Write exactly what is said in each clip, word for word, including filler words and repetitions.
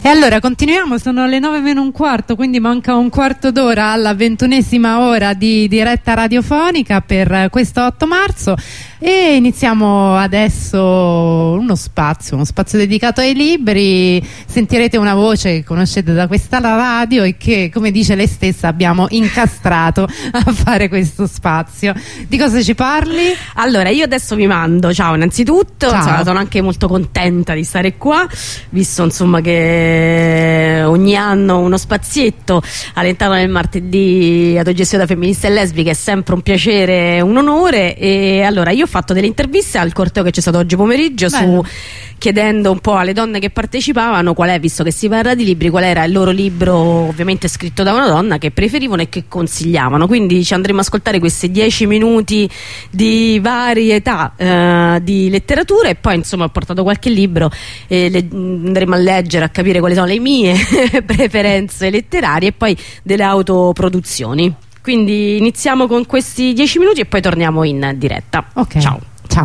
E allora continuiamo, sono le nove meno un quarto, quindi manca un quarto d'ora alla ventunesima ora di diretta radiofonica per questo otto marzo e iniziamo adesso uno spazio, uno spazio dedicato ai libri. Sentirete una voce che conoscete da questa radio e che, come dice lei stessa, abbiamo incastrato a fare questo spazio. Di cosa ci parli? Allora, io adesso vi mando, ciao innanzitutto, ciao. Ciao, sono anche molto contenta di stare qua, visto insomma che ogni anno uno spazietto all'interno del martedì autogestione da femminista e lesbica è sempre un piacere, un onore. E allora io ho fatto delle interviste al corteo che c'è stato oggi pomeriggio su, chiedendo un po' alle donne che partecipavano qual è, visto che si parla di libri, qual era il loro libro ovviamente scritto da una donna che preferivano e che consigliavano. Quindi ci andremo a ascoltare questi dieci minuti di varietà eh, di letteratura e poi insomma ho portato qualche libro e le, andremo a leggere, a capire quali sono le mie preferenze letterarie e poi delle autoproduzioni. Quindi iniziamo con questi dieci minuti e poi torniamo in diretta. Ok, ciao. Ciao.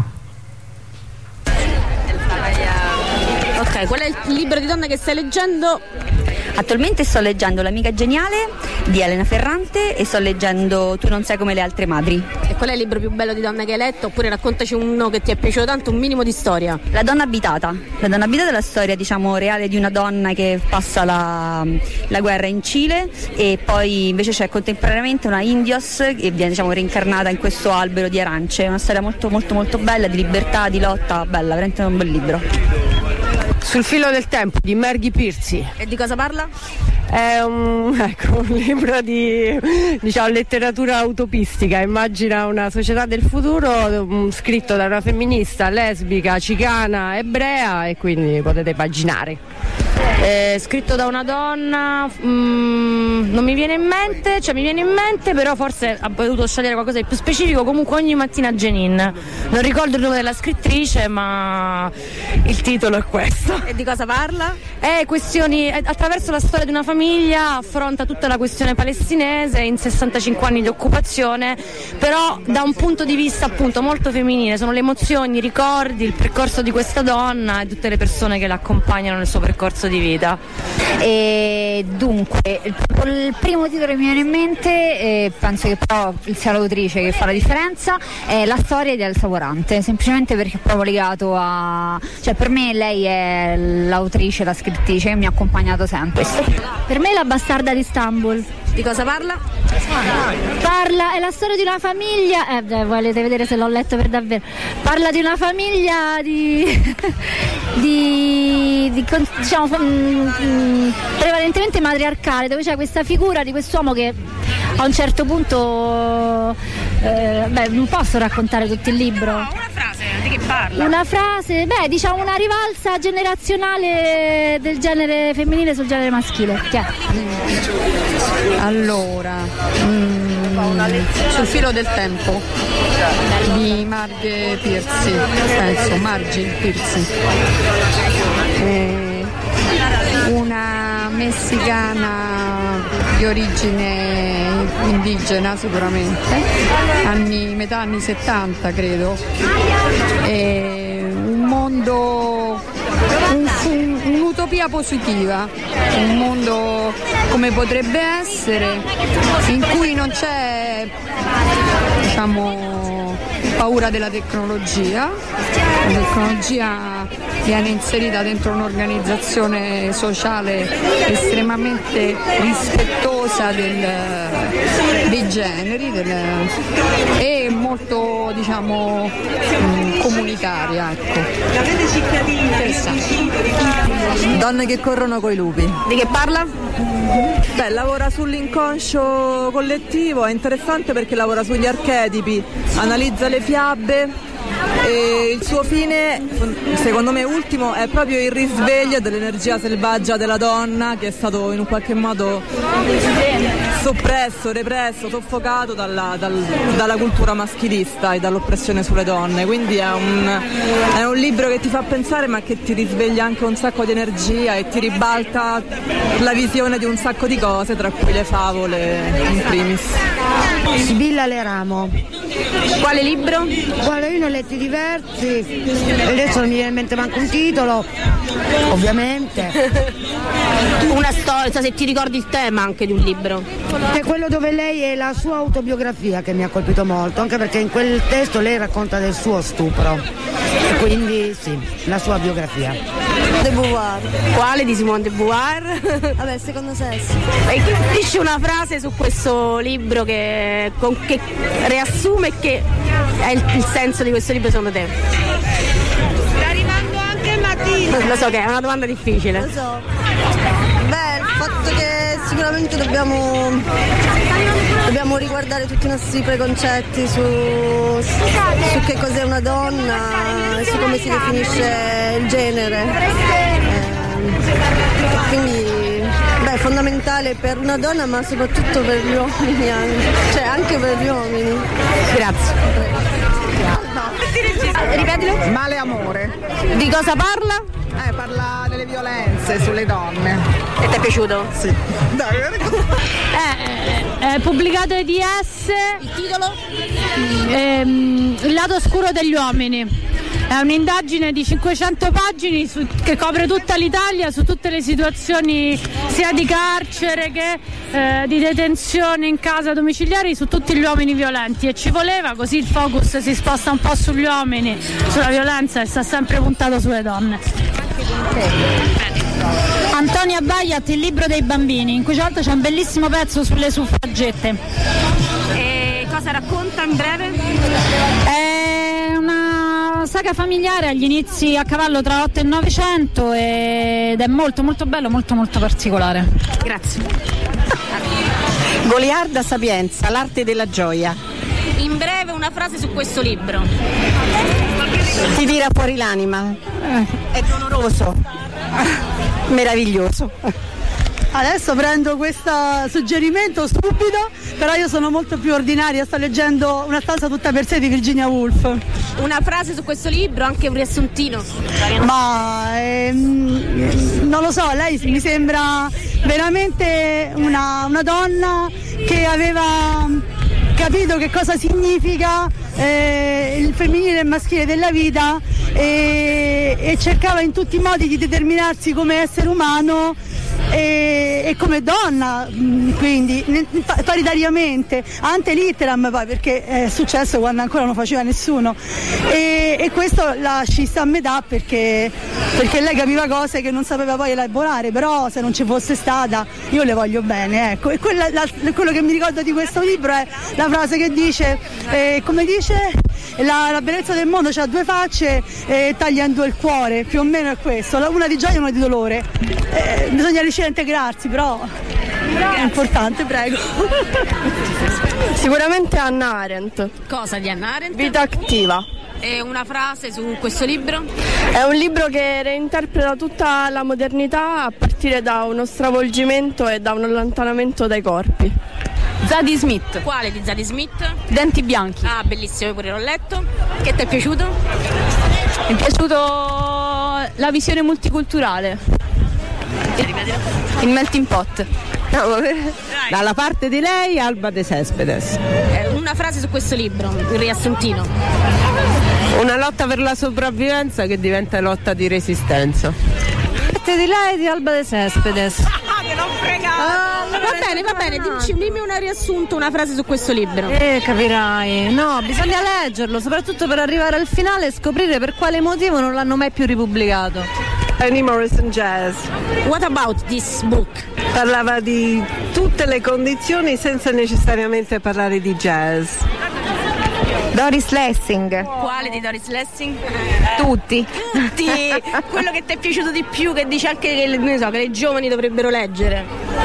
Ok, qual è il libro di donna che stai leggendo? Attualmente sto leggendo L'amica geniale di Elena Ferrante e sto leggendo Tu non sei come le altre madri. E qual è il libro più bello di donna che hai letto? Oppure raccontaci uno che ti è piaciuto tanto, un minimo di storia. La donna abitata. La donna abitata è la storia, diciamo, reale di una donna che passa la, la guerra in Cile e poi invece c'è contemporaneamente una Indios che viene, diciamo, reincarnata in questo albero di arance. È una storia molto molto molto bella, di libertà, di lotta, bella, veramente un bel libro. Sul filo del tempo di Margie Piercy. E di cosa parla? È un, ecco, un libro di, diciamo, letteratura utopistica. Immagina una società del futuro um, scritto da una femminista lesbica, cicana, ebrea, e quindi potete immaginare. Eh, scritto da una donna, mm, non mi viene in mente, cioè mi viene in mente, però forse ha voluto scegliere qualcosa di più specifico. Comunque ogni mattina Jenin, non ricordo il nome della scrittrice, ma il titolo è questo. E di cosa parla? È questioni, attraverso la storia di una famiglia affronta tutta la questione palestinese in sessantacinque anni di occupazione, però da un punto di vista appunto molto femminile. Sono le emozioni, i ricordi, il percorso di questa donna e tutte le persone che la accompagnano nel suo percorso di vita. E dunque il, il primo titolo che mi viene in mente, e penso che però sia l'autrice che fa la differenza, è La storia di Elsa Morante, semplicemente perché è proprio legato a, cioè per me lei è l'autrice, la scrittrice che mi ha accompagnato sempre. Per me è La bastarda di Istanbul. Di cosa parla? Parla, è la storia di una famiglia, eh, beh, volete vedere se l'ho letto per davvero. Parla di una famiglia di, di, di diciamo, mh, prevalentemente matriarcale, dove c'è questa figura di quest'uomo che a un certo punto, eh, beh, non posso raccontare tutto il libro. No, una frase, di che parla? Una frase, beh, diciamo una rivalsa generazionale del genere femminile sul genere maschile. Che è? Allora, mm, Sul filo del tempo di Margie Piercy, penso, Margie Piercy. Eh, una messicana di origine indigena sicuramente, anni, metà anni settanta credo. Eh, un mondo, un, un, un'utopia positiva, un mondo come potrebbe essere, in cui non c'è, diciamo, paura della tecnologia. La tecnologia viene inserita dentro un'organizzazione sociale estremamente rispettosa del, dei generi del, e molto, diciamo, mh, comunitaria, ecco. Interessante. Donne che corrono coi lupi. Di che parla? Beh, lavora sull'inconscio collettivo, è interessante perché lavora sugli archetipi, analizza le fiabe e il suo fine, secondo me ultimo, è proprio il risveglio dell'energia selvaggia della donna che è stato in un qualche modo soppresso, represso, soffocato dalla, dal, dalla cultura maschilista e dall'oppressione sulle donne. Quindi è un, è un libro che ti fa pensare ma che ti risveglia anche un sacco di energia e ti ribalta la visione di un sacco di cose, tra cui le favole in primis. Sibilla Leramo. Quale libro? Guarda, io ne ho letti argomenti diversi, e adesso non mi viene in mente manco un titolo, ovviamente. Una storia, se ti ricordi il tema anche di un libro. È quello dove lei è la sua autobiografia che mi ha colpito molto, anche perché in quel testo lei racconta del suo stupro, e quindi sì, la sua biografia. De Beauvoir. Quale di Simone de Beauvoir? Vabbè, secondo sesso. E dici una frase su questo libro che, con, che riassume che è il, il senso di questo libro secondo te? Sta arrivando anche Mattina. Lo so che è una domanda difficile. Lo so. Beh, il fatto che sicuramente dobbiamo dobbiamo riguardare tutti i nostri preconcetti su, su che cos'è una donna, su come si definisce il genere. Eh, quindi beh, è fondamentale per una donna, ma soprattutto per gli uomini anche. Cioè anche per gli uomini. Grazie. Ripetilo. Male amore. Di cosa parla? Eh, parla delle violenze sulle donne. E ti è piaciuto? Sì. Dai, È, è pubblicato E D S. Il titolo? Ehm, Il lato oscuro degli uomini. È un'indagine di cinquecento pagine su, che copre tutta l'Italia su tutte le situazioni sia di carcere che eh, di detenzione in casa domiciliari su tutti gli uomini violenti, e ci voleva, così il focus si sposta un po' sugli uomini, sulla violenza, e sta sempre puntato sulle donne. Antonia Baiat, Il libro dei bambini, in cui c'è un bellissimo pezzo sulle suffragette. E cosa racconta in breve? È una saga familiare agli inizi, a cavallo tra otto e novecento, ed è molto molto bello, molto molto particolare. Grazie. Goliarda Sapienza, l'arte della gioia. In breve una frase su questo libro. Ti tira fuori l'anima. È doloroso. Meraviglioso. Adesso prendo questo suggerimento stupido, però io sono molto più ordinaria, sto leggendo Una stanza tutta per sé di Virginia Woolf. Una frase su questo libro, anche un riassuntino. Ma ehm, non lo so, lei mi sembra veramente una, una donna che aveva capito che cosa significa eh, il femminile e il maschile della vita, e, e cercava in tutti i modi di determinarsi come essere umano e, e come donna, quindi paritariamente, ante litteram, poi, perché è successo quando ancora non faceva nessuno, e, e questo la ci sta a metà, perché, perché lei capiva cose che non sapeva poi elaborare, però se non ci fosse stata io le voglio bene, ecco. E quella, la, quello che mi ricordo di questo libro è la frase che dice, eh, come dice, la, la bellezza del mondo c'ha due facce e taglia in due il cuore, più o meno è questo, una di gioia e una di dolore. Eh, bisogna riuscire a integrarsi, però è importante, prego. Sicuramente Hannah Arendt. Cosa di Hannah Arendt? Vita attiva. E una frase su questo libro? È un libro che reinterpreta tutta la modernità a partire da uno stravolgimento e da un allontanamento dai corpi. Zadie Smith. Quale di Zadie Smith? Denti bianchi. Ah, bellissimo, io pure l'ho letto. Che ti è piaciuto? Mi è piaciuto la visione multiculturale. Il melting pot. Dalla parte di lei, Alba de Cespedes. Eh, una frase su questo libro, un riassuntino. Una lotta per la sopravvivenza che diventa lotta di resistenza. Parte di lei di Alba de Cespedes. Che non fregare. Ah, va bene, va bene, dimmi, dimmi un riassunto, una frase su questo libro. Eh, capirai. No, bisogna leggerlo, soprattutto per arrivare al finale e scoprire per quale motivo non l'hanno mai più ripubblicato. Annie Morrison Jazz. What about this book? Parlava di tutte le condizioni senza necessariamente parlare di jazz. Doris Lessing. Quale di Doris Lessing? Tutti. Tutti. Quello che ti è piaciuto di più, che dice anche che, ne so, che le giovani dovrebbero leggere.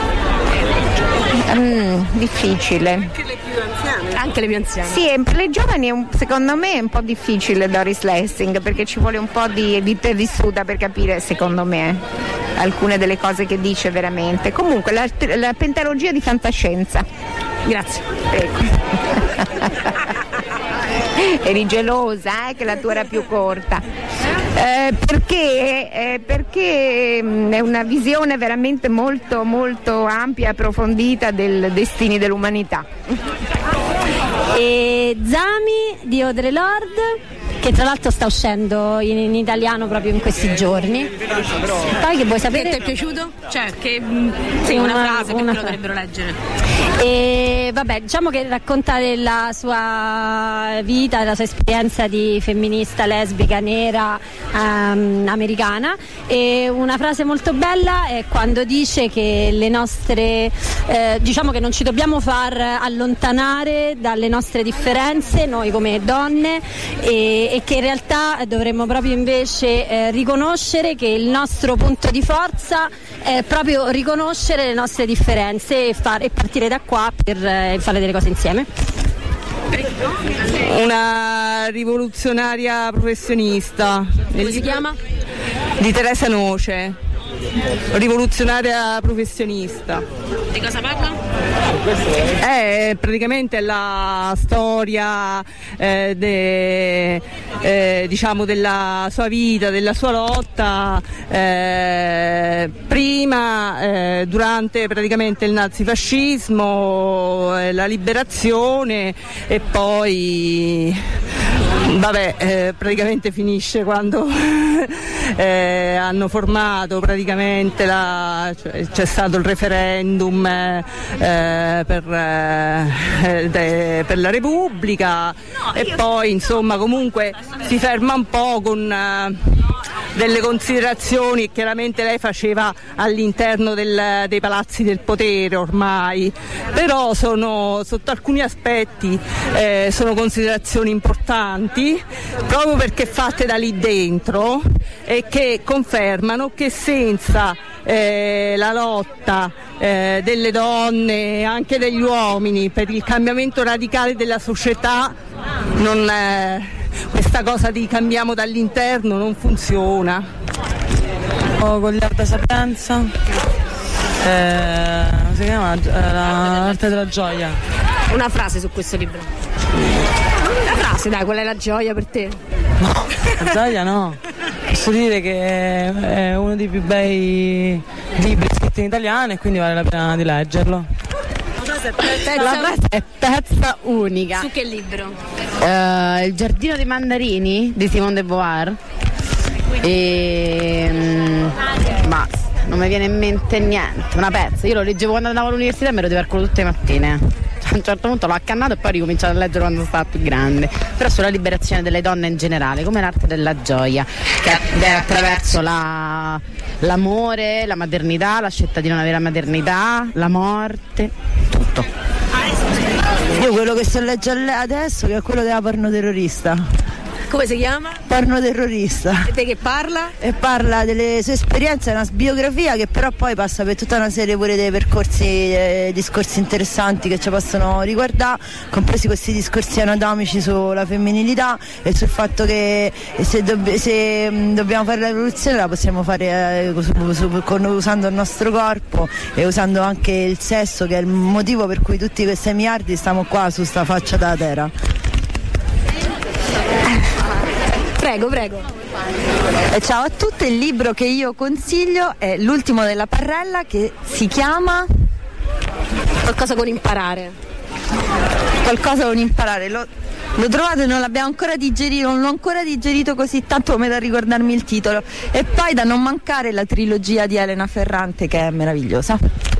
Mm, difficile. Anche le più anziane. Anche le più anziane. Sì, per le giovani è un, secondo me è un po' difficile Doris Lessing, perché ci vuole un po' di vita vissuta per capire, secondo me, alcune delle cose che dice veramente. Comunque la, la pentalogia di fantascienza. Grazie. Prego. Eri gelosa, eh, che la tua era più corta. Eh, perché, eh, perché mh, è una visione veramente molto molto ampia e approfondita dei destini dell'umanità. E Zami di Audre Lorde. che tra l'altro sta uscendo in, in italiano proprio in questi giorni. Poi che vuoi sapere? Che ti è piaciuto? Cioè, che sì, una, una frase che lo dovrebbero leggere. E vabbè, diciamo che racconta della sua vita, della sua esperienza di femminista lesbica nera um, americana, e una frase molto bella è quando dice che le nostre eh, diciamo che non ci dobbiamo far allontanare dalle nostre differenze noi come donne, e, e che in realtà dovremmo proprio invece eh, riconoscere che il nostro punto di forza è proprio riconoscere le nostre differenze e, far, e partire da qua per eh, fare delle cose insieme. Una rivoluzionaria professionista. Come si chiama? Di Teresa Noce, rivoluzionaria professionista. Di cosa parla? È praticamente la storia eh, de, eh, diciamo della sua vita, della sua lotta eh, prima, eh, durante praticamente il nazifascismo, eh, la liberazione, e poi vabbè eh, praticamente finisce quando eh, hanno formato praticamente la, cioè, c'è stato il referendum eh, per, eh, de, per la Repubblica, e poi insomma comunque si ferma un po' con eh, delle considerazioni che chiaramente lei faceva all'interno del, dei palazzi del potere ormai, però sono sotto alcuni aspetti eh, sono considerazioni importanti proprio perché fatte da lì dentro, e che confermano che senza eh, la lotta eh, delle donne e anche degli uomini per il cambiamento radicale della società non, eh, questa cosa di cambiamo dall'interno non funziona. Oh, Goliarda Sapienza, eh, come si chiama? L'arte della gioia. Una frase su questo libro. Una frase, dai, qual è la gioia per te? No, la gioia no. Posso dire che è uno dei più bei libri scritti in italiano e quindi vale la pena di leggerlo. La frase è pezza unica. Su che libro? Uh, Il giardino dei mandarini di Simone de Beauvoir. E um, basta, non mi viene in mente niente. Una pezza. Io lo leggevo quando andavo all'università e me lo divertivo tutte le mattine. A un certo punto l'ho accannato e poi ho ricominciato a leggere quando stava più grande. Però sulla liberazione delle donne in generale, come l'arte della gioia, che è attraverso la, l'amore, la maternità, la scelta di non avere la maternità, la morte, tutto. Io quello che sto leggendo adesso, che è quello della porno terrorista. Come si chiama? Porno terrorista. E te che parla? E parla delle sue esperienze, è una biografia che però poi passa per tutta una serie pure dei percorsi, eh, discorsi interessanti che ci possono riguardare, compresi questi discorsi anatomici sulla femminilità e sul fatto che se, dobb- se mh, dobbiamo fare la rivoluzione la possiamo fare eh, su, su, con, usando il nostro corpo e usando anche il sesso, che è il motivo per cui tutti questi miliardi stiamo qua su sta faccia della terra. Prego, prego. Eh, ciao a tutti, il libro che io consiglio è l'ultimo della Parrella, che si chiama Qualcosa con imparare. Qualcosa con imparare. Lo, lo trovate, non l'abbiamo ancora digerito, non l'ho ancora digerito così tanto come da ricordarmi il titolo. E poi da non mancare la trilogia di Elena Ferrante, che è meravigliosa.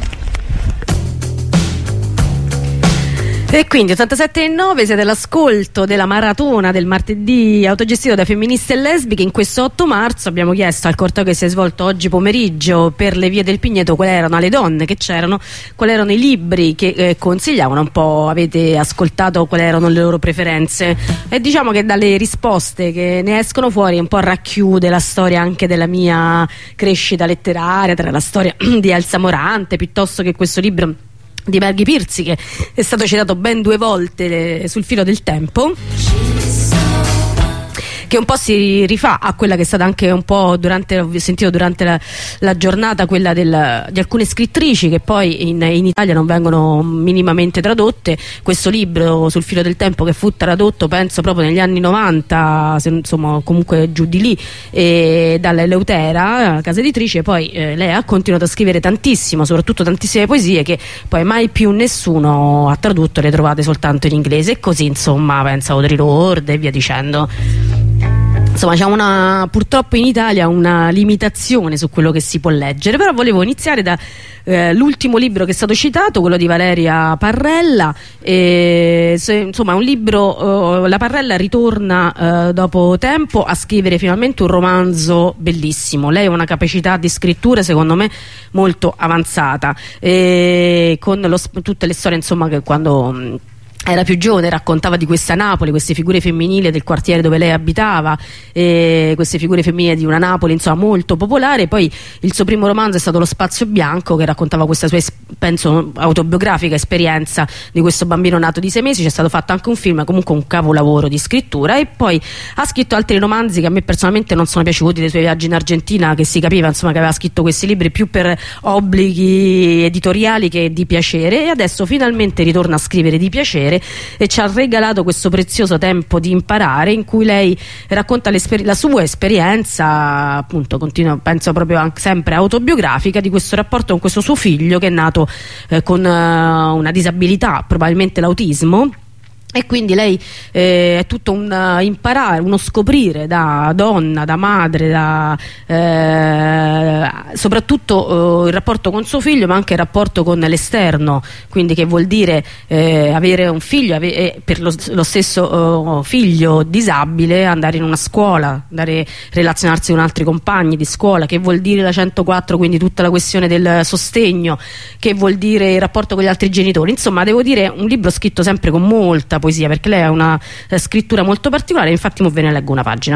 E quindi ottantasette e nove, siete all'ascolto della maratona del martedì autogestito da femministe e lesbiche. In questo otto marzo abbiamo chiesto al corteo che si è svolto oggi pomeriggio per le vie del Pigneto quali erano le donne che c'erano, quali erano i libri che eh, consigliavano, un po' avete ascoltato quali erano le loro preferenze, e diciamo che dalle risposte che ne escono fuori un po' racchiude la storia anche della mia crescita letteraria, tra la storia di Elsa Morante piuttosto che questo libro di Berghi Pirzi, che è stato citato ben due volte sul filo del tempo, che un po' si rifà a quella che è stata anche un po' durante, ho sentito durante la, la giornata, quella del, di alcune scrittrici che poi in, in Italia non vengono minimamente tradotte. Questo libro sul filo del tempo, che fu tradotto penso proprio negli anni novanta, se, insomma comunque giù di lì, e dalla Eleutera, casa editrice, poi eh, lei ha continuato a scrivere tantissimo, soprattutto tantissime poesie che poi mai più nessuno ha tradotto, le trovate soltanto in inglese, e così insomma pensa Audre Lorde e via dicendo. insomma c'è una, purtroppo in Italia una limitazione su quello che si può leggere, però volevo iniziare da eh, l'ultimo libro che è stato citato, quello di Valeria Parrella. E, se, insomma è un libro, eh, la Parrella ritorna eh, dopo tempo a scrivere finalmente un romanzo bellissimo. Lei ha una capacità di scrittura secondo me molto avanzata, e con lo, tutte le storie insomma che quando mh, era più giovane raccontava di questa Napoli, queste figure femminili del quartiere dove lei abitava, e queste figure femminili di una Napoli insomma molto popolare. Poi il suo primo romanzo è stato Lo spazio bianco, che raccontava questa sua, penso, autobiografica esperienza di questo bambino nato di sei mesi. C'è stato fatto anche un film, comunque un capolavoro di scrittura. E poi ha scritto altri romanzi che a me personalmente non sono piaciuti, dei suoi viaggi in Argentina, che si capiva insomma che aveva scritto questi libri più per obblighi editoriali che di piacere, e adesso finalmente ritorna a scrivere di piacere e ci ha regalato questo prezioso Tempo di imparare, in cui lei racconta la sua esperienza, appunto, continua, penso proprio anche sempre autobiografica, di questo rapporto con questo suo figlio che è nato eh, con uh, una disabilità, probabilmente l'autismo. E quindi lei eh, è tutto un uh, imparare, uno scoprire da donna, da madre, da, eh, soprattutto uh, il rapporto con suo figlio, ma anche il rapporto con l'esterno, quindi che vuol dire eh, avere un figlio, ave eh, per lo, lo stesso uh, figlio disabile, andare in una scuola, andare relazionarsi con altri compagni di scuola, che vuol dire la centoquattro, quindi tutta la questione del sostegno, che vuol dire il rapporto con gli altri genitori. Insomma, devo dire, un libro scritto sempre con molta poesia, perché lei ha una eh, scrittura molto particolare. Infatti mo ve ne leggo una pagina.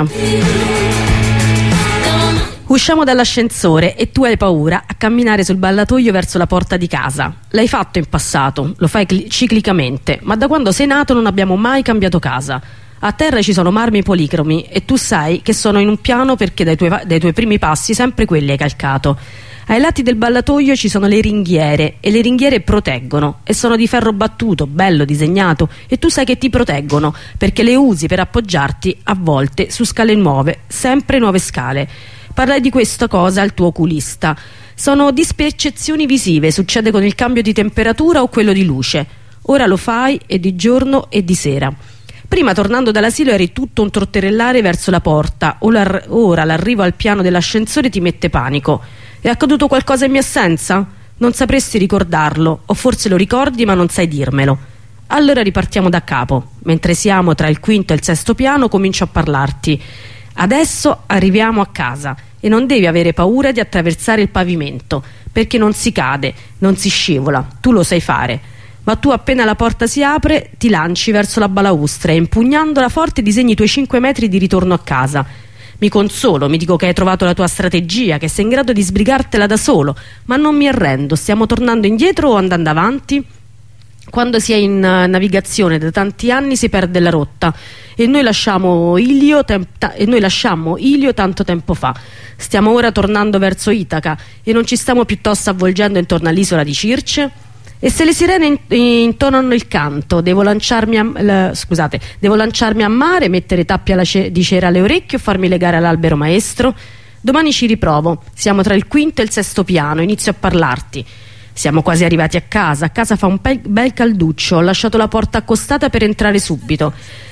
Usciamo dall'ascensore e tu hai paura a camminare sul ballatoio verso la porta di casa. L'hai fatto in passato, lo fai ciclicamente, ma da quando sei nato non abbiamo mai cambiato casa. A terra ci sono marmi policromi e tu sai che sono in un piano perché dai tuoi, dai tuoi primi passi sempre quelli hai calcato. Ai lati del ballatoio ci sono le ringhiere, e le ringhiere proteggono, e sono di ferro battuto, bello disegnato, e tu sai che ti proteggono perché le usi per appoggiarti a volte su scale nuove, sempre nuove scale. Parlai di questa cosa al tuo oculista. Sono dispercezioni visive, succede con il cambio di temperatura o quello di luce. Ora lo fai, e di giorno e di sera. Prima, tornando dall'asilo, eri tutto un trotterellare verso la porta, ora l'arrivo al piano dell'ascensore ti mette panico. È accaduto qualcosa in mia assenza? Non sapresti ricordarlo, o forse lo ricordi ma non sai dirmelo. Allora ripartiamo da capo. Mentre siamo tra il quinto e il sesto piano comincio a parlarti. Adesso arriviamo a casa e non devi avere paura di attraversare il pavimento, perché non si cade, non si scivola, tu lo sai fare. Ma tu, appena la porta si apre, ti lanci verso la balaustra e, impugnandola forte, disegni i tuoi cinque metri di ritorno a casa. Mi consolo, mi dico che hai trovato la tua strategia, che sei in grado di sbrigartela da solo, ma non mi arrendo. Stiamo tornando indietro o andando avanti? Quando si è in uh, navigazione da tanti anni si perde la rotta, e noi lasciamo Ilio, e noi lasciammo Ilio tanto tempo fa. Stiamo ora tornando verso Itaca e non ci stiamo piuttosto avvolgendo intorno all'isola di Circe? E se le sirene intonano il canto, devo lanciarmi a, la, scusate, devo lanciarmi a mare, mettere tappi alla ce di cera alle orecchie o farmi legare all'albero maestro? Domani ci riprovo. Siamo tra il quinto e il sesto piano, inizio a parlarti. Siamo quasi arrivati a casa. A casa fa un bel, bel calduccio, ho lasciato la porta accostata per entrare subito.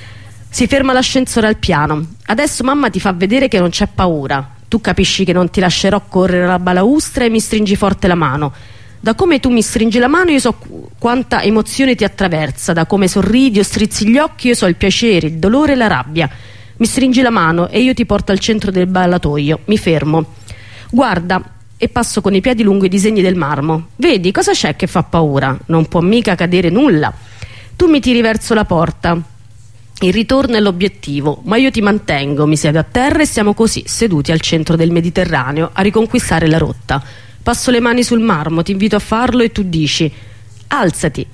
Si ferma l'ascensore al piano. Adesso mamma ti fa vedere che non c'è paura. Tu capisci che non ti lascerò correre la balaustra e mi stringi forte la mano. Da come tu mi stringi la mano io so quanta emozione ti attraversa, da come sorridi o strizzi gli occhi io so il piacere, il dolore e la rabbia. Mi stringi la mano e io ti porto al centro del ballatoio, mi fermo. Guarda, e passo con i piedi lungo i disegni del marmo. Vedi, cosa c'è che fa paura? Non può mica cadere nulla. Tu mi tiri verso la porta. Il ritorno è l'obiettivo, ma io ti mantengo, mi siedo a terra e siamo così, seduti al centro del Mediterraneo, a riconquistare la rotta. Passo le mani sul marmo, ti invito a farlo e tu dici: alzati.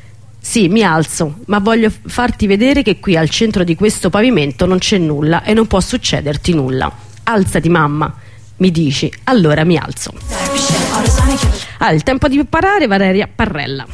Sì, mi alzo, ma voglio farti vedere che qui al centro di questo pavimento non c'è nulla e non può succederti nulla. Alzati, mamma, mi dici. Allora mi alzo. Ah, il tempo di imparare, Valeria Parrella.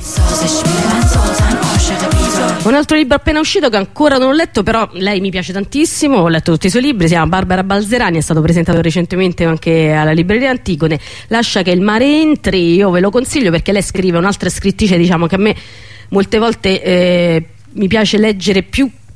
Un altro libro appena uscito che ancora non ho letto, però lei mi piace tantissimo, ho letto tutti i suoi libri, si chiama Barbara Balzerani, è stato presentato recentemente anche alla libreria Antigone. Lascia che il mare entri, io ve lo consiglio perché lei scrive, un'altra scrittrice, diciamo, che a me molte volte eh, mi piace leggere più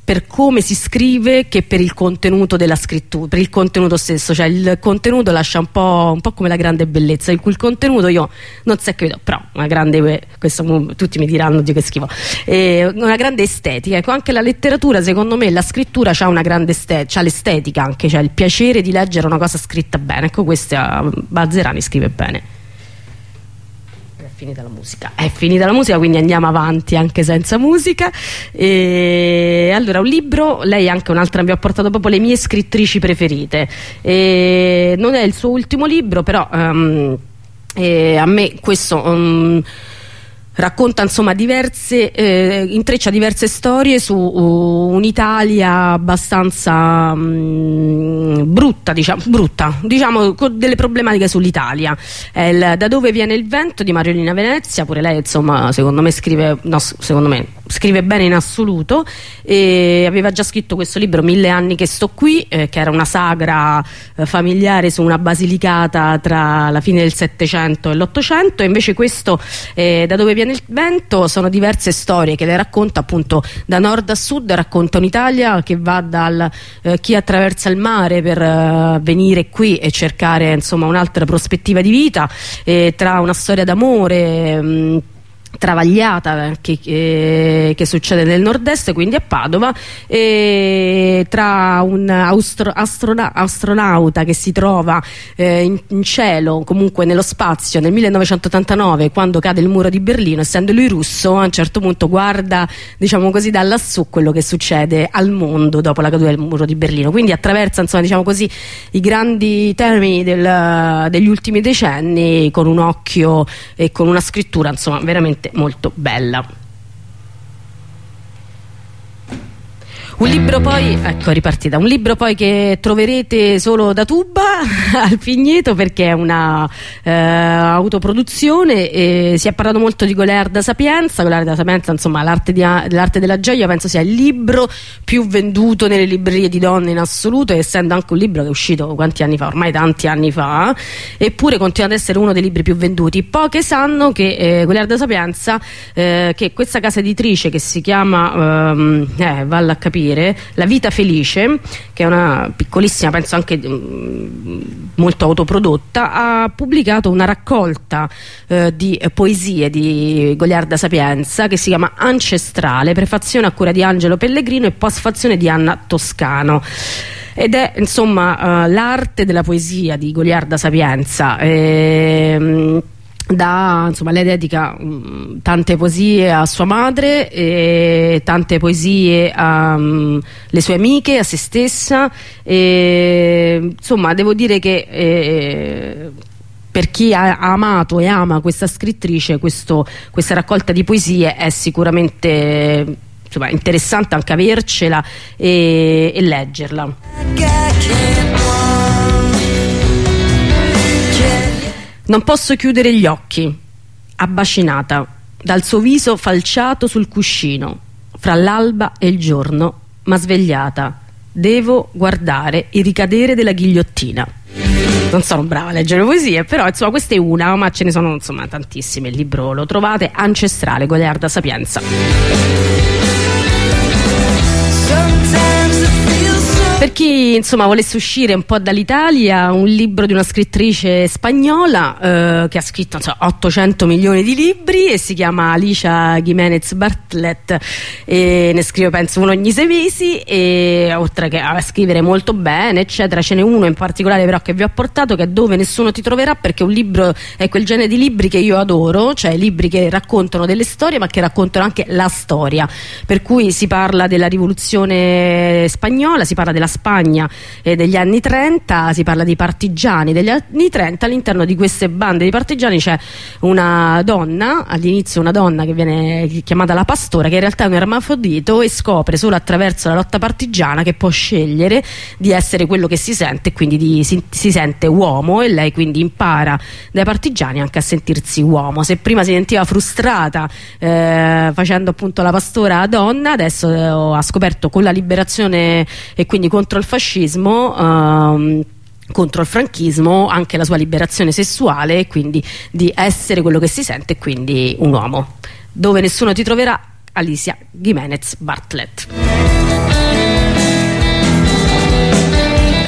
per come si scrive che per il contenuto della scrittura, per il contenuto stesso, cioè il contenuto lascia un po', un po' come La grande bellezza, in cui il contenuto io non so che vedo, però una grande, questo tutti mi diranno Dio che schifo, eh, una grande estetica. Ecco, anche la letteratura, secondo me, la scrittura c'ha una grande estetica, c'ha l'estetica anche, cioè il piacere di leggere una cosa scritta bene. Ecco, questa Balzerani scrive bene. Finita la musica, è finita la musica, quindi andiamo avanti anche senza musica. E allora, un libro, lei anche un'altra mi ha portato proprio le mie scrittrici preferite, e non è il suo ultimo libro, però um, e a me questo um, racconta insomma diverse, eh, intreccia diverse storie su uh, un'Italia abbastanza um, brutta, diciamo, brutta, diciamo, con delle problematiche sull'Italia. Da dove viene il vento di Mariolina Venezia, pure lei insomma secondo me scrive, no, secondo me scrive bene in assoluto, e aveva già scritto questo libro Mille anni che sto qui, eh, che era una sagra eh, familiare su una basilicata tra la fine del Settecento e l'Ottocento, e invece questo eh, Da dove viene il vento sono diverse storie che le racconta appunto da nord a sud, racconta un'Italia che va dal eh, chi attraversa il mare per eh, venire qui e cercare insomma un'altra prospettiva di vita, eh, tra una storia d'amore mh, travagliata che, che, che succede nel nord-est, quindi a Padova, e tra un astro, astrona, astronauta che si trova eh, in, in cielo, comunque nello spazio, nel millenovecentottantanove, quando cade il muro di Berlino. Essendo lui russo, a un certo punto guarda, diciamo così, da lassù quello che succede al mondo dopo la caduta del muro di Berlino, quindi attraversa insomma, diciamo così, i grandi temi del, degli ultimi decenni con un occhio e con una scrittura insomma veramente molto bella. Un libro poi, ecco ripartita, un libro poi che troverete solo da Tuba al Pigneto, perché è una eh, autoproduzione, e si è parlato molto di Goliarda Sapienza. Goliarda Sapienza, insomma, l'arte, di, l'arte della gioia, penso sia il libro più venduto nelle librerie di donne in assoluto, essendo anche un libro che è uscito quanti anni fa, ormai tanti anni fa, eppure continua ad essere uno dei libri più venduti. Poche sanno che eh, Goliarda Sapienza, eh, che questa casa editrice che si chiama ehm, eh, valla a capire La Vita Felice, che è una piccolissima, penso anche mh, molto autoprodotta, ha pubblicato una raccolta eh, di poesie di Goliarda Sapienza che si chiama Ancestrale, prefazione a cura di Angelo Pellegrino e postfazione di Anna Toscano. Ed è insomma uh, l'arte della poesia di Goliarda Sapienza. E, da, insomma, lei dedica um, tante poesie a sua madre e tante poesie alle um, sue amiche, a se stessa, e, insomma devo dire che eh, per chi ha amato e ama questa scrittrice, questo, questa raccolta di poesie è sicuramente insomma, interessante anche avercela e, e leggerla. Non posso chiudere gli occhi, abbacinata dal suo viso falciato sul cuscino, fra l'alba e il giorno, ma svegliata. Devo guardare il ricadere della ghigliottina. Non sono brava a leggere poesie, però insomma questa è una, ma ce ne sono insomma tantissime. Il libro lo trovate, Ancestrale, Goliarda Sapienza. Per chi insomma volesse uscire un po' dall'Italia, un libro di una scrittrice spagnola eh, che ha scritto insomma, ottocento milioni di libri e si chiama Alicia Giménez Bartlett, e ne scrive penso uno ogni sei mesi, e oltre che a scrivere molto bene eccetera, ce n'è uno in particolare però che vi ho portato, che è Dove nessuno ti troverà, perché un libro è quel genere di libri che io adoro, cioè libri che raccontano delle storie ma che raccontano anche la storia, per cui si parla della rivoluzione spagnola, si parla della Spagna eh, degli anni trenta, si parla di partigiani degli anni trenta. All'interno di queste bande di partigiani c'è una donna, all'inizio una donna che viene chiamata la Pastora, che in realtà è un ermafrodito e scopre solo attraverso la lotta partigiana che può scegliere di essere quello che si sente, e quindi di, si, si sente uomo, e lei quindi impara dai partigiani anche a sentirsi uomo. Se prima si sentiva frustrata eh, facendo appunto la pastora a donna, adesso eh, ha scoperto con la liberazione e quindi contro il fascismo, ehm, contro il franchismo, anche la sua liberazione sessuale, e quindi di essere quello che si sente, quindi un uomo. Dove nessuno ti troverà, Alicia Giménez Bartlett.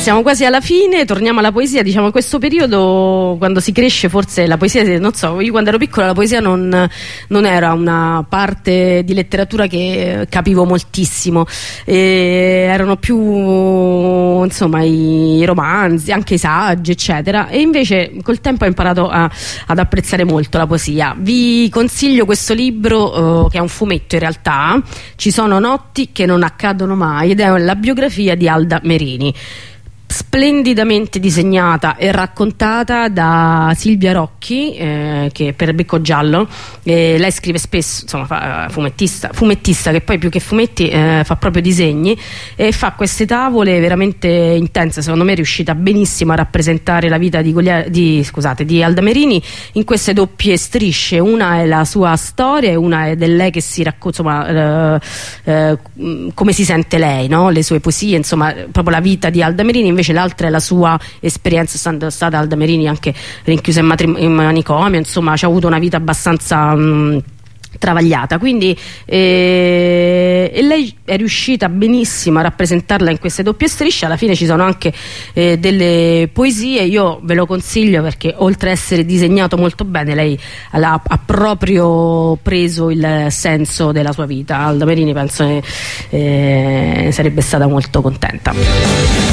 siamo quasi alla fine, torniamo alla poesia. Diciamo, in questo periodo, quando si cresce, forse la poesia, non so, io quando ero piccola la poesia non, non era una parte di letteratura che capivo moltissimo, e erano più, insomma, i romanzi, anche i saggi, eccetera, e invece col tempo ho imparato a, ad apprezzare molto la poesia. Vi consiglio questo libro, eh, che è un fumetto in realtà, Ci sono notti che non accadono mai, ed è la biografia di Alda Merini, splendidamente disegnata e raccontata da Silvia Rocchi, eh, che per Becco Giallo, eh, lei scrive spesso, insomma, fa, fumettista, fumettista che poi più che fumetti eh, fa proprio disegni, e fa queste tavole veramente intense. Secondo me è riuscita benissimo a rappresentare la vita di, Goglia, di, scusate, di Alda Merini in queste doppie strisce. Una è la sua storia e una è del lei che si racconta, insomma, eh, eh, come si sente lei, no? Le sue poesie, insomma, proprio la vita di Alda Merini. Invece l'altra è la sua esperienza, essendo stata Alda Merini anche rinchiusa in, in manicomio, insomma, ci ha avuto una vita abbastanza mh, travagliata, quindi eh, e lei è riuscita benissimo a rappresentarla in queste doppie strisce. Alla fine ci sono anche eh, delle poesie, io ve lo consiglio perché oltre a essere disegnato molto bene, lei ha, ha proprio preso il senso della sua vita. Alda Merini penso che eh, sarebbe stata molto contenta.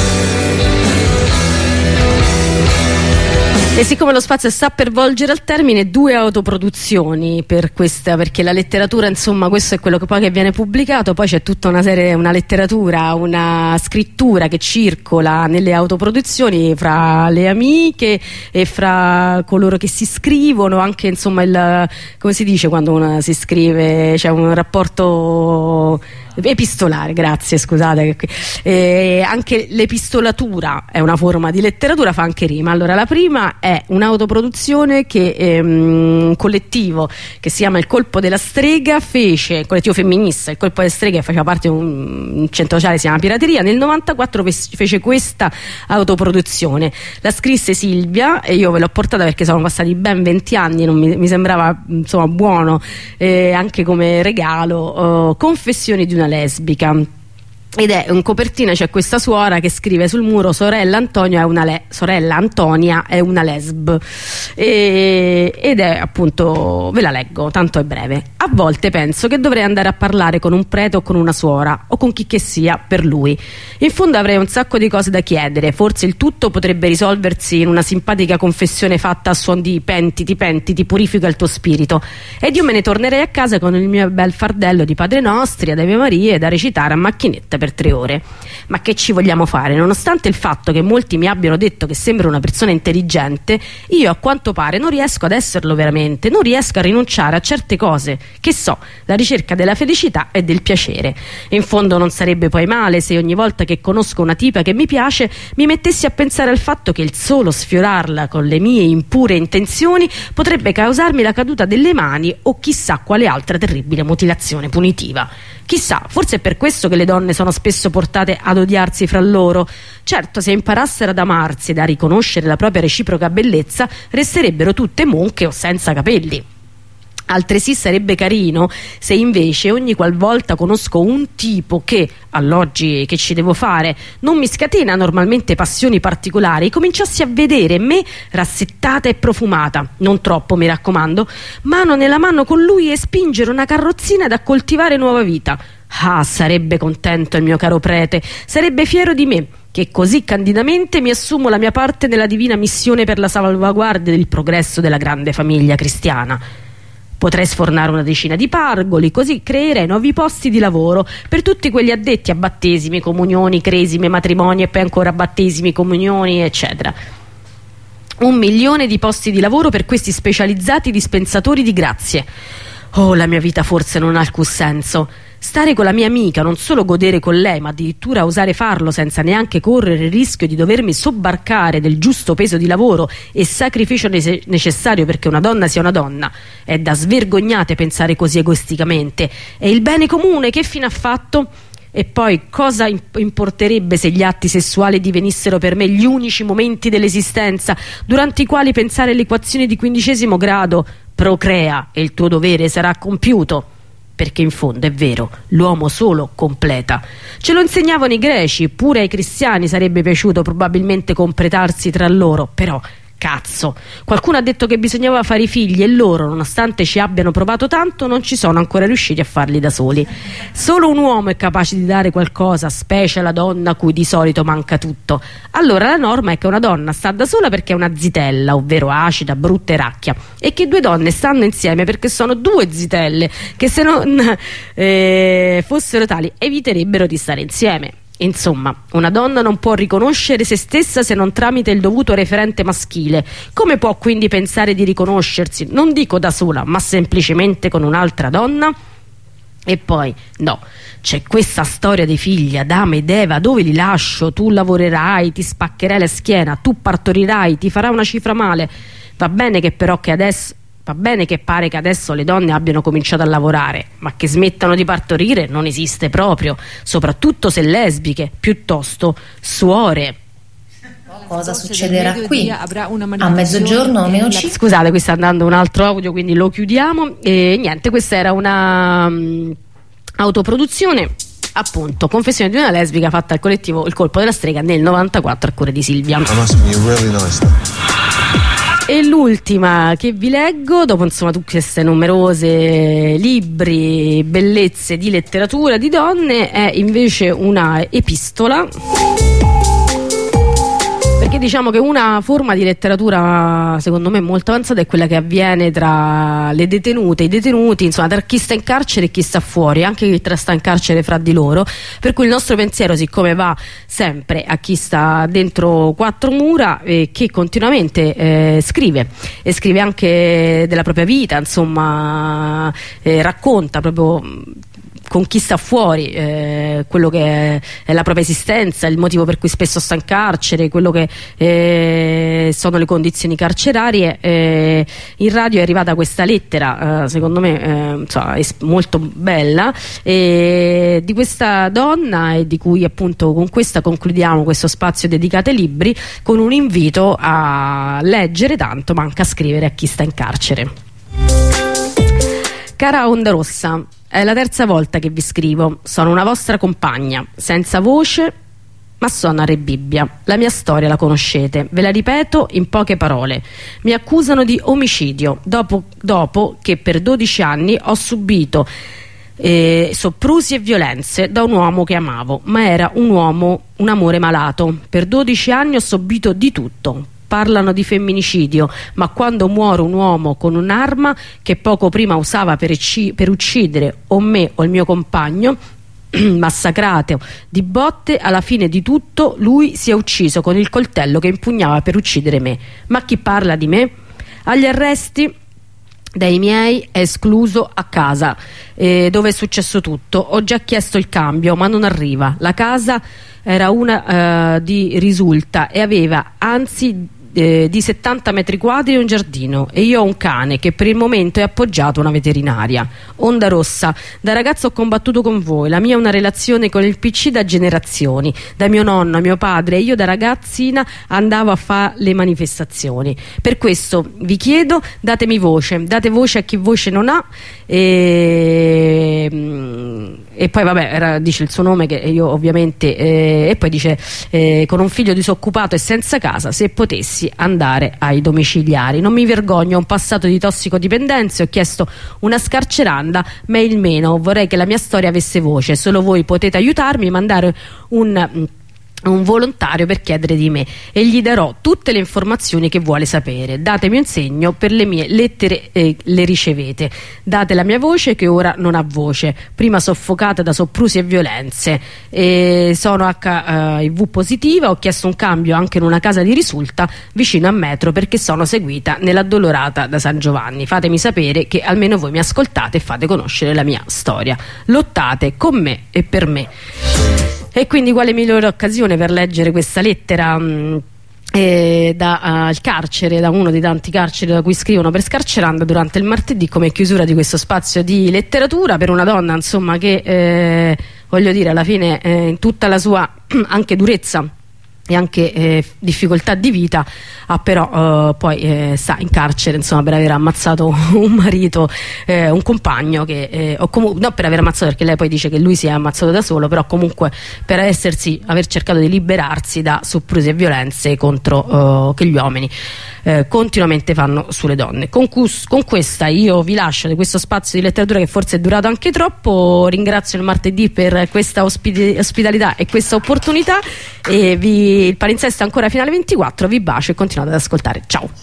E siccome lo spazio sta per volgere al termine, due autoproduzioni per questa, perché la letteratura, insomma, questo è quello che poi che viene pubblicato, poi c'è tutta una serie, una letteratura, una scrittura che circola nelle autoproduzioni fra le amiche e fra coloro che si scrivono, anche, insomma, il, come si dice quando una si scrive, c'è un rapporto epistolare, grazie, scusate, eh, anche l'epistolatura è una forma di letteratura, fa anche rima. Allora, la prima è un'autoproduzione che è un collettivo che si chiama Il Colpo della Strega, fece, collettivo femminista, Il Colpo delle Streghe, faceva parte di un, un centro sociale che si chiama Pirateria. Nel novantaquattro fece questa autoproduzione, la scrisse Silvia e io ve l'ho portata perché sono passati ben venti anni, non mi, mi sembrava, insomma, buono eh, anche come regalo. uh, Confessioni di una lesbica, ed è in copertina c'è questa suora che scrive sul muro: sorella Antonia è una le sorella Antonia è una lesb, e, ed è appunto, ve la leggo, tanto è breve. A volte penso che dovrei andare a parlare con un prete o con una suora o con chi che sia per lui. In fondo avrei un sacco di cose da chiedere, forse il tutto potrebbe risolversi in una simpatica confessione fatta a suon di pentiti, pentiti, purifica il tuo spirito, ed io me ne tornerei a casa con il mio bel fardello di Padre Nostri ed Ave Marie da recitare a macchinetta per tre ore. Ma che ci vogliamo fare? Nonostante il fatto che molti mi abbiano detto che sembro una persona intelligente, io a quanto pare non riesco ad esserlo veramente, non riesco a rinunciare a certe cose, che so, la ricerca della felicità e del piacere. In fondo non sarebbe poi male se ogni volta che conosco una tipa che mi piace mi mettessi a pensare al fatto che il solo sfiorarla con le mie impure intenzioni potrebbe causarmi la caduta delle mani o chissà quale altra terribile mutilazione punitiva. Chissà, forse è per questo che le donne sono spesso portate ad odiarsi fra loro. Certo, se imparassero ad amarsi ed a riconoscere la propria reciproca bellezza, resterebbero tutte monche o senza capelli. Altresì sarebbe carino se invece ogni qualvolta conosco un tipo che, all'oggi che ci devo fare, non mi scatena normalmente passioni particolari, cominciassi a vedere me rassettata e profumata, non troppo mi raccomando, mano nella mano con lui e spingere una carrozzina da coltivare nuova vita. Ah, sarebbe contento il mio caro prete, sarebbe fiero di me, che così candidamente mi assumo la mia parte nella divina missione per la salvaguardia del progresso della grande famiglia cristiana. Potrei sfornare una decina di pargoli, così creerei nuovi posti di lavoro per tutti quegli addetti a battesimi, comunioni, cresime, matrimoni e poi ancora battesimi, comunioni, eccetera. Un milione di posti di lavoro per questi specializzati dispensatori di grazie. Oh, la mia vita forse non ha alcun senso. Stare con la mia amica, non solo godere con lei, ma addirittura osare farlo senza neanche correre il rischio di dovermi sobbarcare del giusto peso di lavoro e sacrificio ne necessario perché una donna sia una donna. È da svergognate pensare così egoisticamente. E il bene comune che fine ha fatto? E poi cosa importerebbe se gli atti sessuali divenissero per me gli unici momenti dell'esistenza durante i quali pensare all'equazione di quindicesimo grado procrea e il tuo dovere sarà compiuto? perché in fondo è vero, l'uomo solo completa. Ce lo insegnavano i greci, pure ai cristiani sarebbe piaciuto probabilmente completarsi tra loro, però cazzo, qualcuno ha detto che bisognava fare i figli e loro, nonostante ci abbiano provato tanto, non ci sono ancora riusciti a farli da soli. Solo un uomo è capace di dare qualcosa, specie la donna a cui di solito manca tutto. Allora la norma è che una donna sta da sola perché è una zitella, ovvero acida, brutta e racchia, e che due donne stanno insieme perché sono due zitelle che, se non eh, fossero tali, eviterebbero di stare insieme. Insomma, una donna non può riconoscere se stessa se non tramite il dovuto referente maschile. Come può quindi pensare di riconoscersi, non dico da sola, ma semplicemente con un'altra donna? E poi, no, c'è questa storia dei figli, Adamo ed Eva, dove li lascio? Tu lavorerai, ti spaccherai la schiena, tu partorirai, ti farà una cifra male. Va bene che però che adesso... Va bene che pare che adesso le donne abbiano cominciato a lavorare, ma che smettano di partorire non esiste proprio, soprattutto se lesbiche, piuttosto suore. Cosa succederà qui? A mezzogiorno meno cinque. Scusate, qui sta andando un altro audio, quindi lo chiudiamo. E niente, questa era una um, autoproduzione, appunto, confessione di una lesbica fatta al collettivo Il Colpo della Strega nel novantaquattro a cura di Silvia. E l'ultima che vi leggo, dopo insomma tutte queste numerose libri, bellezze di letteratura di donne, è invece una epistola, perché diciamo che una forma di letteratura secondo me molto avanzata è quella che avviene tra le detenute, i detenuti, insomma tra chi sta in carcere e chi sta fuori, anche chi sta in carcere fra di loro, per cui il nostro pensiero, siccome va sempre a chi sta dentro quattro mura e che continuamente eh, scrive e scrive anche della propria vita, insomma eh, racconta proprio con chi sta fuori eh, quello che è, è la propria esistenza, il motivo per cui spesso sta in carcere, quello che eh, sono le condizioni carcerarie. Eh, in radio è arrivata questa lettera, eh, secondo me eh, insomma, è molto bella, eh, di questa donna, e di cui appunto con questa concludiamo questo spazio dedicato ai libri, con un invito a leggere, tanto manca a scrivere a chi sta in carcere. Cara Onda Rossa, è la terza volta che vi scrivo. Sono una vostra compagna, senza voce, ma sono a Re Bibbia. La mia storia la conoscete, ve la ripeto in poche parole. Mi accusano di omicidio dopo, dopo che per dodici anni ho subito eh, soprusi e violenze da un uomo che amavo, ma era un uomo, un amore malato. Per dodici anni ho subito di tutto. Parlano di femminicidio, ma quando muore un uomo con un'arma che poco prima usava per, per uccidere o me o il mio compagno, massacrato di botte, alla fine di tutto lui si è ucciso con il coltello che impugnava per uccidere me. Ma chi parla di me? Agli arresti dai miei è escluso a casa, eh, dove è successo tutto. Ho già chiesto il cambio, ma non arriva. La casa era una uh, di risulta e aveva anzi eh, di settanta metri quadri e un giardino, e io ho un cane che per il momento è appoggiato a una veterinaria. Onda Rossa, da ragazzo ho combattuto con voi, la mia è una relazione con il P C da generazioni, da mio nonno a mio padre, e io da ragazzina andavo a fare le manifestazioni. Per questo vi chiedo, datemi voce, date voce a chi voce non ha. E, e poi vabbè, era, dice il suo nome, che io ovviamente eh, e poi dice eh, con un figlio disoccupato e senza casa, se potessi andare ai domiciliari. Non mi vergogno, ho un passato di tossicodipendenza, ho chiesto una scarceranda, ma il meno, vorrei che la mia storia avesse voce. Solo voi potete aiutarmi, mandare un un volontario per chiedere di me e gli darò tutte le informazioni che vuole sapere. Datemi un segno, per le mie lettere eh, le ricevete. Date la mia voce che ora non ha voce, prima soffocata da soprusi e violenze. E sono acca i vu positiva, ho chiesto un cambio anche in una casa di risulta vicino a metro perché sono seguita nell'addolorata da San Giovanni. Fatemi sapere che almeno voi mi ascoltate e fate conoscere la mia storia. Lottate con me e per me. E quindi quale migliore occasione per leggere questa lettera mh, eh, dal uh, carcere, da uno dei tanti carceri da cui scrivono per Scarceranda durante il martedì, come chiusura di questo spazio di letteratura, per una donna insomma che eh, voglio dire alla fine eh, in tutta la sua anche durezza e anche eh, difficoltà di vita, ha però eh, poi eh, sta in carcere, insomma, per aver ammazzato un marito, eh, un compagno che, eh, o comunque non per aver ammazzato, perché lei poi dice che lui si è ammazzato da solo, però comunque per essersi aver cercato di liberarsi da soprusi e violenze contro eh, che gli uomini eh, continuamente fanno sulle donne. Con, cus, con questa io vi lascio di questo spazio di letteratura che forse è durato anche troppo. Ringrazio il martedì per questa ospiti, ospitalità e questa opportunità, e vi il palinsesto è ancora fino alle ventiquattro, vi bacio e continuate ad ascoltare, ciao.